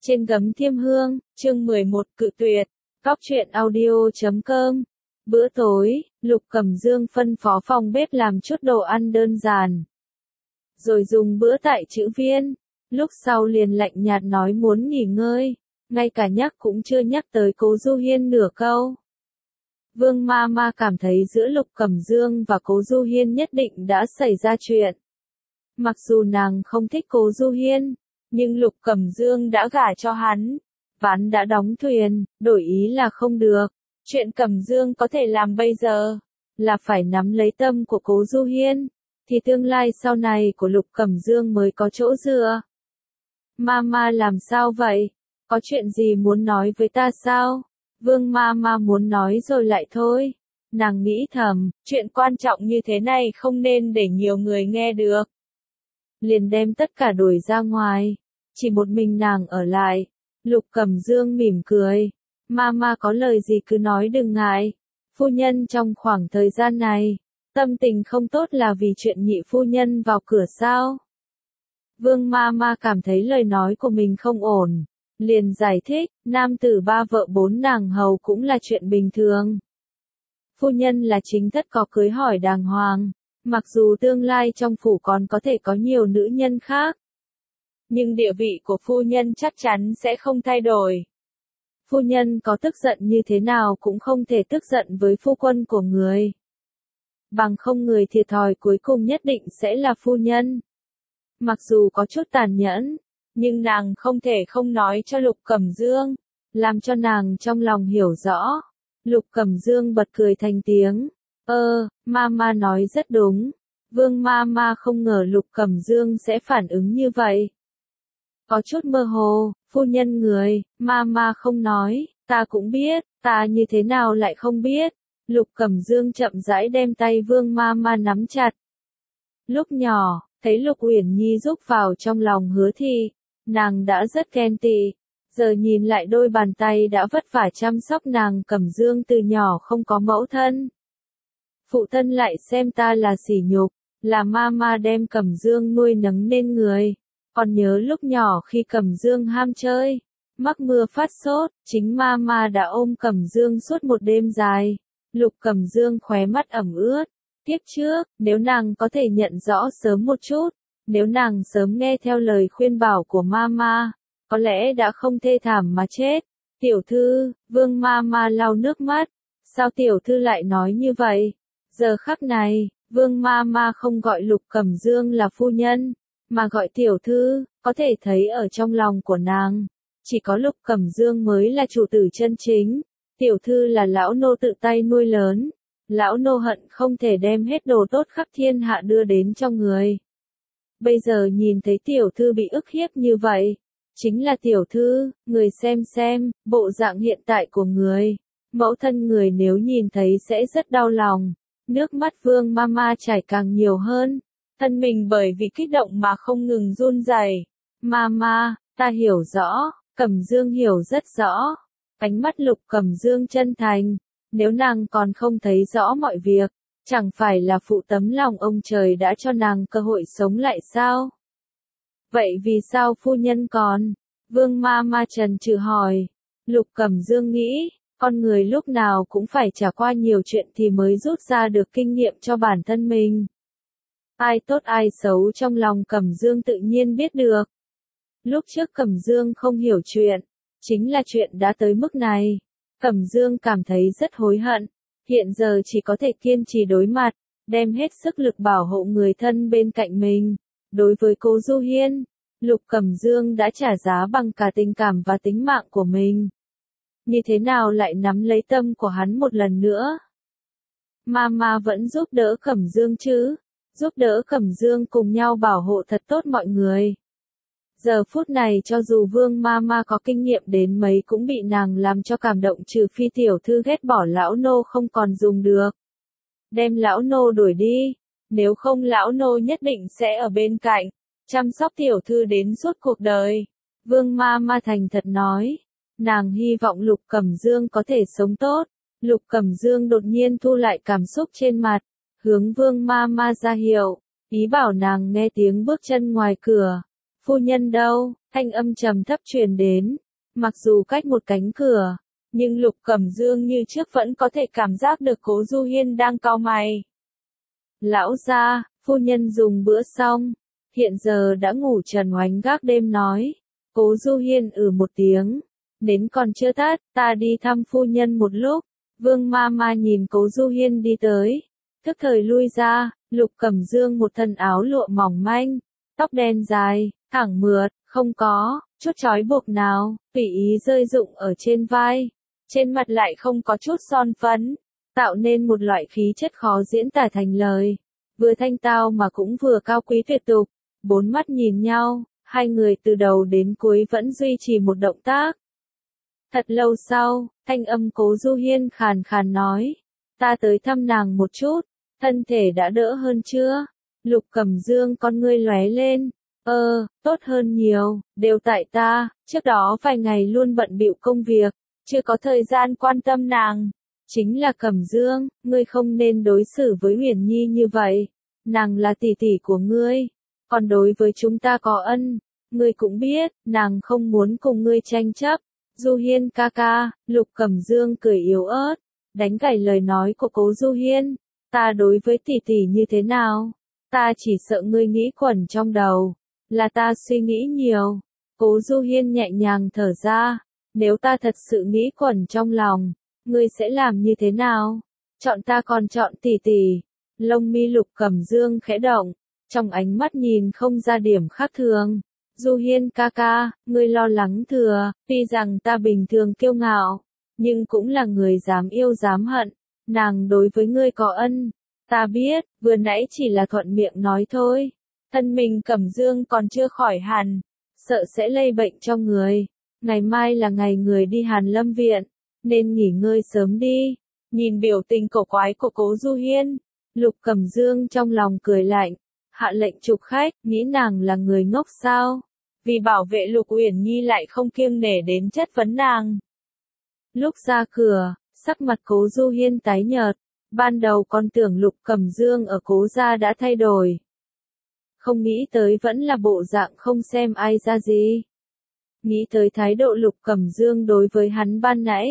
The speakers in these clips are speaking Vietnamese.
Trên gấm Thiêm Hương, chương 11 cự tuyệt. Góc truyện audio.com. Bữa tối, Lục Cẩm Dương phân phó phòng bếp làm chút đồ ăn đơn giản. Rồi dùng bữa tại chữ viên. Lúc sau liền lạnh nhạt nói muốn nghỉ ngơi. Ngay cả nhắc cũng chưa nhắc tới Cố Du Hiên nửa câu. Vương Ma cảm thấy giữa Lục Cẩm Dương và Cố Du Hiên nhất định đã xảy ra chuyện. Mặc dù nàng không thích Cố Du Hiên, nhưng Lục Cẩm Dương đã gả cho hắn. Ván đã đóng thuyền, đổi ý là không được. Chuyện Cẩm Dương có thể làm bây giờ, là phải nắm lấy tâm của Cố Du Hiên, thì tương lai sau này của Lục Cẩm Dương mới có chỗ dựa. Ma làm sao vậy? Có chuyện gì muốn nói với ta sao? Vương Ma muốn nói rồi lại thôi. Nàng nghĩ thầm, chuyện quan trọng như thế này không nên để nhiều người nghe được. Liền đem tất cả đuổi ra ngoài. Chỉ một mình nàng ở lại. Lục Cẩm Dương mỉm cười. Ma có lời gì cứ nói đừng ngại. Phu nhân trong khoảng thời gian này, tâm tình không tốt là vì chuyện nhị phu nhân vào cửa sao? Vương Ma cảm thấy lời nói của mình không ổn. Liền giải thích, nam tử ba vợ bốn nàng hầu cũng là chuyện bình thường. Phu nhân là chính thất có cưới hỏi đàng hoàng. Mặc dù tương lai trong phủ còn có thể có nhiều nữ nhân khác, nhưng địa vị của phu nhân chắc chắn sẽ không thay đổi. Phu nhân có tức giận như thế nào cũng không thể tức giận với phu quân của người. Bằng không người thiệt thòi cuối cùng nhất định sẽ là phu nhân. Mặc dù có chút tàn nhẫn, nhưng nàng không thể không nói cho Lục Cẩm Dương, làm cho nàng trong lòng hiểu rõ. Lục Cẩm Dương bật cười thành tiếng. Ma nói rất đúng. Vương Ma không ngờ Lục Cẩm Dương sẽ phản ứng như vậy. Có chút mơ hồ, phu nhân người, Ma không nói, ta cũng biết, ta như thế nào lại không biết. Lục Cẩm Dương chậm rãi đem tay Vương Ma nắm chặt. Lúc nhỏ, thấy Lục Uyển Nhi rúc vào trong lòng Hứa Thị, nàng đã rất ghen tị. Giờ nhìn lại đôi bàn tay đã vất vả chăm sóc nàng Cẩm Dương từ nhỏ không có mẫu thân. Phụ thân lại xem ta là sỉ nhục, là Ma đem Cẩm Dương nuôi nấng nên người. Còn nhớ lúc nhỏ khi Cẩm Dương ham chơi, mắc mưa phát sốt, chính Ma đã ôm Cẩm Dương suốt một đêm dài. Lục Cẩm Dương khóe mắt ẩm ướt. Kiếp trước, nếu nàng có thể nhận rõ sớm một chút, nếu nàng sớm nghe theo lời khuyên bảo của Ma, có lẽ đã không thê thảm mà chết. Tiểu thư, Vương Ma lau nước mắt. Sao tiểu thư lại nói như vậy? Giờ khắc này, Vương Ma không gọi Lục Cẩm Dương là phu nhân, mà gọi tiểu thư, có thể thấy ở trong lòng của nàng. Chỉ có Lục Cẩm Dương mới là chủ tử chân chính. Tiểu thư là lão nô tự tay nuôi lớn. Lão nô hận không thể đem hết đồ tốt khắp thiên hạ đưa đến cho người. Bây giờ nhìn thấy tiểu thư bị ức hiếp như vậy. Chính là tiểu thư, người xem, bộ dạng hiện tại của người. Mẫu thân người nếu nhìn thấy sẽ rất đau lòng. Nước mắt Vương Ma chảy càng nhiều hơn. Thân mình bởi vì kích động mà không ngừng run rẩy. Ma, ta hiểu rõ, Cẩm Dương hiểu rất rõ. Ánh mắt Lục Cẩm Dương chân thành. Nếu nàng còn không thấy rõ mọi việc, chẳng phải là phụ tấm lòng ông trời đã cho nàng cơ hội sống lại sao? Vậy vì sao phu nhân còn? Vương Ma trần trừ hỏi. Lục Cẩm Dương nghĩ, con người lúc nào cũng phải trải qua nhiều chuyện thì mới rút ra được kinh nghiệm cho bản thân mình. Ai tốt ai xấu trong lòng Cẩm Dương tự nhiên biết được. Lúc trước Cẩm Dương không hiểu chuyện, chính là chuyện đã tới mức này. Cẩm Dương cảm thấy rất hối hận, hiện giờ chỉ có thể kiên trì đối mặt, đem hết sức lực bảo hộ người thân bên cạnh mình. Đối với Cố Du Hiên, Lục Cẩm Dương đã trả giá bằng cả tình cảm và tính mạng của mình. Như thế nào lại nắm lấy tâm của hắn một lần nữa? Ma vẫn giúp đỡ Cẩm Dương chứ? Giúp đỡ Cẩm Dương cùng nhau bảo hộ thật tốt mọi người. Giờ phút này cho dù Vương Ma có kinh nghiệm đến mấy cũng bị nàng làm cho cảm động, trừ phi tiểu thư ghét bỏ lão nô không còn dùng được. Đem lão nô đuổi đi, nếu không lão nô nhất định sẽ ở bên cạnh, chăm sóc tiểu thư đến suốt cuộc đời. Vương Ma thành thật nói, nàng hy vọng Lục Cẩm Dương có thể sống tốt. Lục Cẩm Dương đột nhiên thu lại cảm xúc trên mặt, hướng Vương Ma ra hiệu, ý bảo nàng nghe tiếng bước chân ngoài cửa. Phu nhân đâu? thanh âm trầm thấp truyền đến. Mặc dù cách một cánh cửa, nhưng Lục Cẩm Dương như trước vẫn có thể cảm giác được Cố Du Hiên đang cau mày. Lão gia, phu nhân dùng bữa xong, hiện giờ đã ngủ. Trần Oánh gác đêm nói. Cố Du Hiên một tiếng, đến còn chưa tắt, ta đi thăm phu nhân một lúc. Vương ma ma nhìn Cố Du Hiên đi tới, thức thời lui ra. Lục Cẩm Dương một thân áo lụa mỏng manh, tóc đen dài, thẳng mượt, không có chút trói buộc nào, tùy ý rơi rụng ở trên vai, trên mặt lại không có chút son phấn, tạo nên một loại khí chất khó diễn tả thành lời, vừa thanh tao mà cũng vừa cao quý tuyệt tục. Bốn mắt nhìn nhau, hai người từ đầu đến cuối vẫn duy trì một động tác. Thật lâu sau, thanh âm Cố Du Hiên khàn khàn nói, ta tới thăm nàng một chút, thân thể đã đỡ hơn chưa? Lục Cẩm Dương con ngươi lóe lên, tốt hơn nhiều, đều tại ta, trước đó vài ngày luôn bận bịu công việc, chưa có thời gian quan tâm nàng. Chính là Cẩm Dương, ngươi không nên đối xử với Huyền Nhi như vậy, nàng là tỷ tỷ của ngươi, còn đối với chúng ta có ân, ngươi cũng biết, nàng không muốn cùng ngươi tranh chấp. Du Hiên ca ca, Lục Cẩm Dương cười yếu ớt, đánh gãy lời nói của Cố Du Hiên, ta đối với tỷ tỷ như thế nào? Ta chỉ sợ ngươi nghĩ quẩn trong đầu, là ta suy nghĩ nhiều. Cố Du Hiên nhẹ nhàng thở ra, nếu ta thật sự nghĩ quẩn trong lòng, ngươi sẽ làm như thế nào? Chọn ta còn chọn tỷ tỷ. Lông mi Lục Cẩm Dương khẽ động, trong ánh mắt nhìn không ra điểm khác thường. Du Hiên ca ca, ngươi lo lắng thừa, tuy rằng ta bình thường kiêu ngạo, nhưng cũng là người dám yêu dám hận, nàng đối với ngươi có ân, ta biết, vừa nãy chỉ là thuận miệng nói thôi, thân mình Cẩm Dương còn chưa khỏi hẳn, sợ sẽ lây bệnh cho người, ngày mai là ngày người đi Hàn Lâm Viện, nên nghỉ ngơi sớm đi. Nhìn biểu tình cổ quái của Cố Du Hiên, Lục Cẩm Dương trong lòng cười lạnh, hạ lệnh trục khách, nghĩ nàng là người ngốc sao? Vì bảo vệ Lục Uyển Nhi lại không kiêng nể đến chất vấn nàng. Lúc ra cửa, sắc mặt Cố Du Hiên tái nhợt, ban đầu còn tưởng Lục Cẩm Dương ở Cố gia đã thay đổi. Không nghĩ tới vẫn là bộ dạng không xem ai ra gì. Nghĩ tới thái độ Lục Cẩm Dương đối với hắn ban nãy.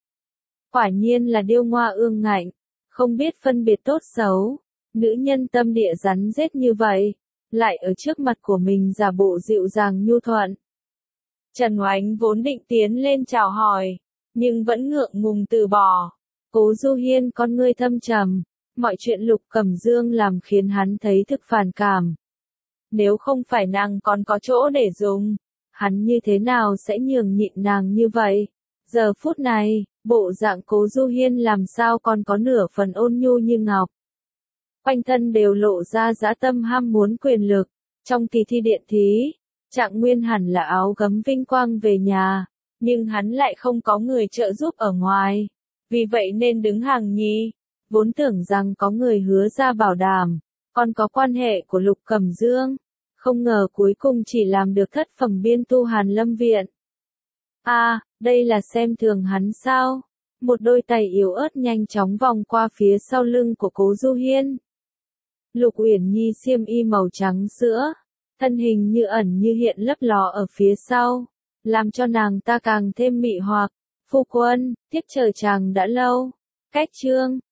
Quả nhiên là điêu ngoa ương ngạnh, không biết phân biệt tốt xấu, nữ nhân tâm địa rắn rết như vậy, lại ở trước mặt của mình giả bộ dịu dàng nhu thuận. Trần Oánh vốn định tiến lên chào hỏi, nhưng vẫn ngượng ngùng từ bỏ. Cố Du Hiên con ngươi thâm trầm, mọi chuyện Lục Cẩm Dương làm khiến hắn thấy thực phản cảm. Nếu không phải nàng còn có chỗ để dùng, hắn như thế nào sẽ nhường nhịn nàng như vậy? Giờ phút này, bộ dạng Cố Du Hiên làm sao còn có nửa phần ôn nhu như ngọc. Quanh thân đều lộ ra dã tâm ham muốn quyền lực. Trong kỳ thi điện thí, Trạng Nguyên hẳn là áo gấm vinh quang về nhà, nhưng hắn lại không có người trợ giúp ở ngoài, vì vậy nên đứng hàng nhì. Vốn tưởng rằng có người hứa ra bảo đảm, còn có quan hệ của Lục Cẩm Dương, không ngờ cuối cùng chỉ làm được thất phẩm biên tu Hàn Lâm Viện. Đây là xem thường hắn sao? Một đôi tay yếu ớt nhanh chóng vòng qua phía sau lưng của Cố Du Hiên. Lục Uyển Nhi xiêm y màu trắng sữa, thân hình như ẩn như hiện lấp ló ở phía sau, làm cho nàng ta càng thêm mị hoặc. Phu quân, tiếp chờ chàng đã lâu. Cách chương